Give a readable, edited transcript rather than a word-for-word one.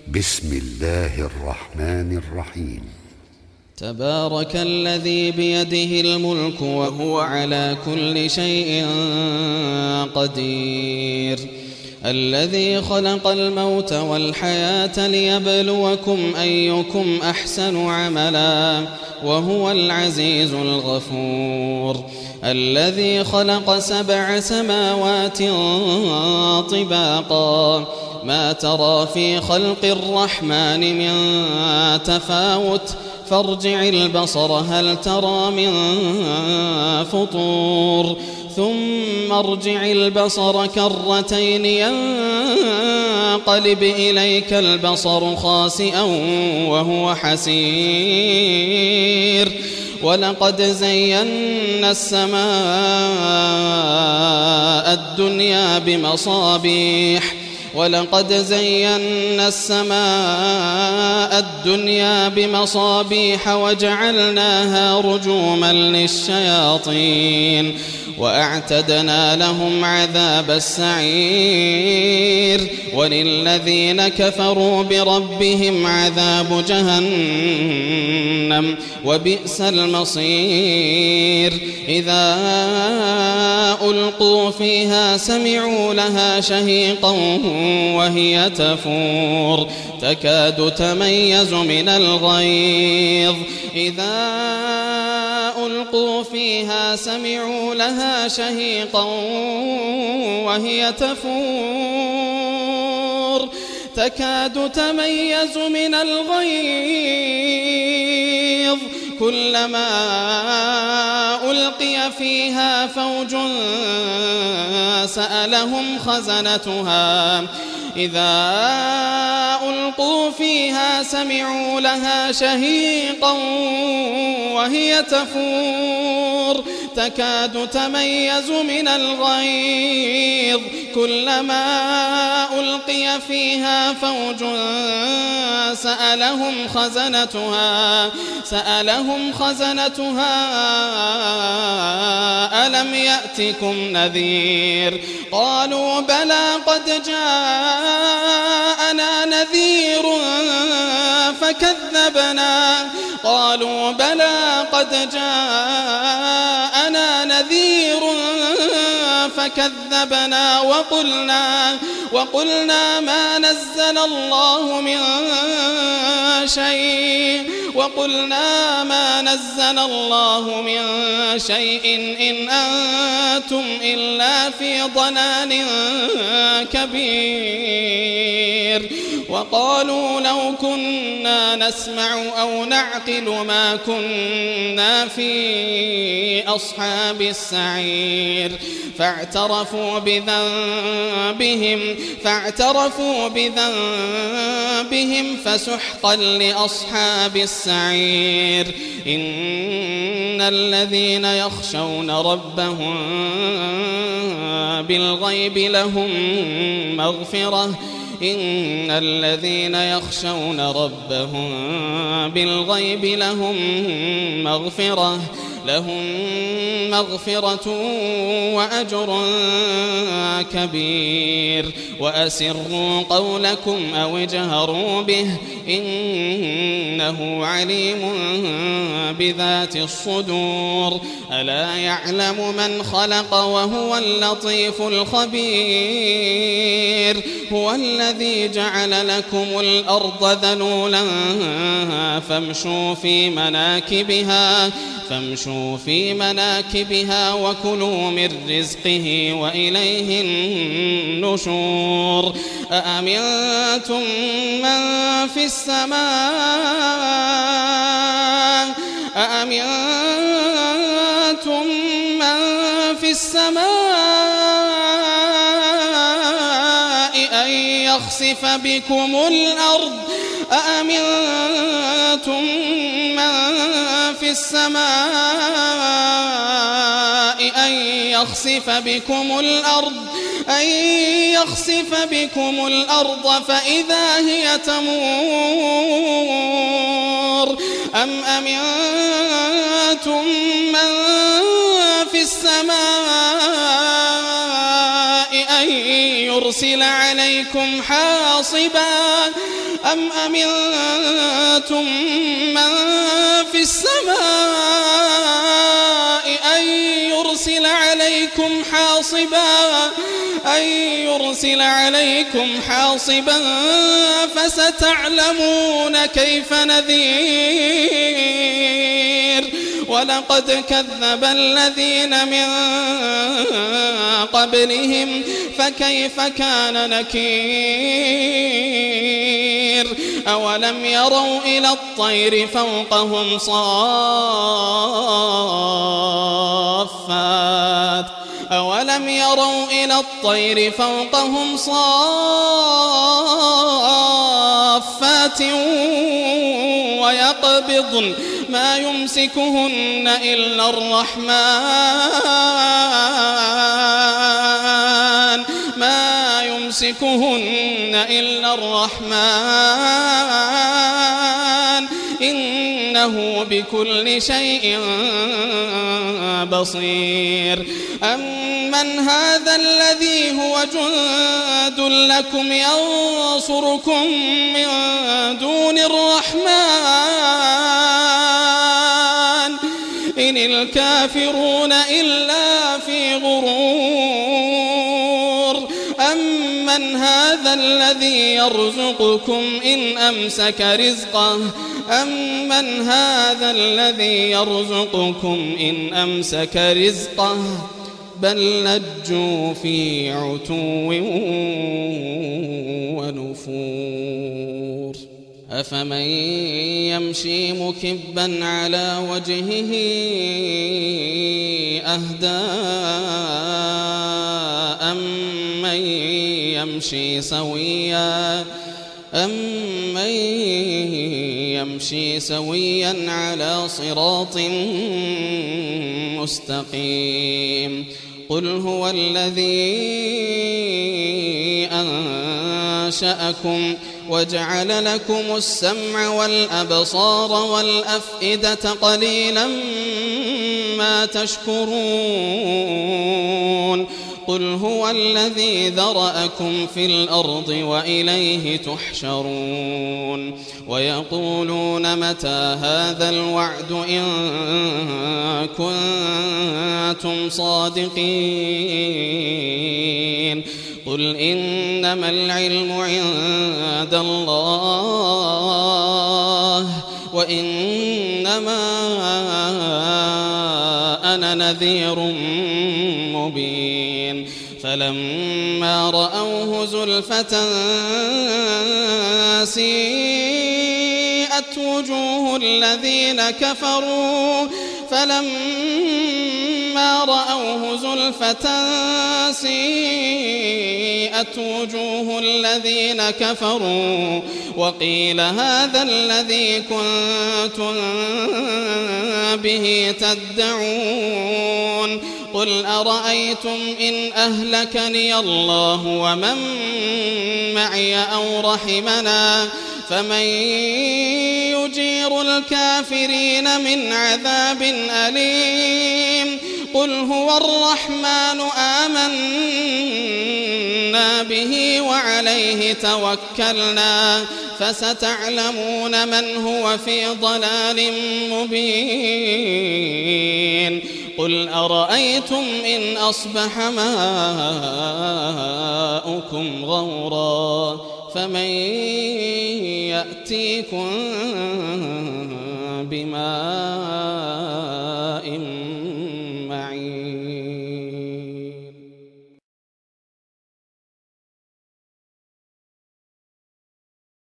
بسم الله الرحمن الرحيم. تبارك الذي بيده الملك وهو على كل شيء قدير، الذي خلق الموت والحياة ليبلوكم أيكم أحسن عملا وهو العزيز الغفور، الذي خلق 7 سماوات طباقا ما ترى في خلق الرحمن من تفاوت فارجع البصر هل ترى من فطور ثم ارجع البصر كرتين ينقلب إليك البصر خاسئا وهو حسير، ولقد زينا السماء الدنيا بمصابيح وجعلناها رجوما للشياطين وأعتدنا لهم عذاب السعير، وللذين كفروا بربهم عذاب جهنم وبئس المصير. إذا ألقوا فيها سمعوا لها شهيقا وهي تفور تكاد تميز من الغيظ، إذا ألقوا فيها سمعوا لها شهيقا وهي تفور تكاد تميز من الغيظ، كلما ألقي فيها فوج سألهم خزنتها إذا ألقوا فيها سمعوا لها شهيقا وهي تفور تكاد تميز من الغيظ، كلما ألقي فيها فوج سألهم خزنتها ألم يأتكم نذير؟ قالوا بلى قد جاءنا نذير فكذبنا وقلنا ما نزل الله من شيء إن أنتم إلا في ضلال كبير، وقالوا لو كنا نسمع أو نعقل ما كنا في أصحاب السعير، فاعترفوا بذنبهم فسحقا لأصحاب السعير. إن الذين يخشون ربهم بالغيب لهم مغفرة وأجر كبير، وأسروا قولكم أو اجهروا به إنه عليم بذات الصدور، ألا يعلم من خلق وهو اللطيف الخبير، هو الذي جعل لكم الأرض ذلولا فامشوا في مناكبها وكلوا من رزقه وإليه النشور. أأمنتم من في السماء أن يخسف بكم الأرض فإذا هي تمور، أم أمنتم من في السماء أن يرسل عليكم حاصبا أم أمنتم من في السماء أن يرسل عليكم حاصبا فستعلمون كيف نذير ولقد كذب الذين من قبلهم فكيف كان نكير أولم يروا إلى الطير فوقهم صافات ويقبضن ما يمسكهن إلا الرحمن إنه بكل شيء بصير أمن هذا الذي هو جند لكم ينصركم من دون الرحمن إن الكافرون إلا في غرور أمن هذا الذي يرزقكم إن أمسك رزقه بل لجوا في عتو ونفور أفمن يمشي مكبا على وجهه أهدى أمن يمشي سويا على صراط مستقيم قل هو الذي أنشأكم وجعل لكم السمع والأبصار والأفئدة قليلا ما تشكرون قل هو الذي ذرأكم في الأرض وإليه تحشرون ويقولون متى هذا الوعد إن كنتم صادقين قل إنما العلم عند الله وإنما أنا نذير مبين فلما رأوه زلفة سيئت وجوه الذين كفروا وقيل هذا الذي كنتم به تدعون قل أرأيتم إن أهلكني الله ومن معي أو رحمنا فمن يجير الكافرين من عذاب أليم قل هو الرحمن آمنا به وعليه توكلنا فستعلمون من هو في ضلال مبين قل أرأيتم إن أصبح ماؤكم غورا فمن يأتيكم بماء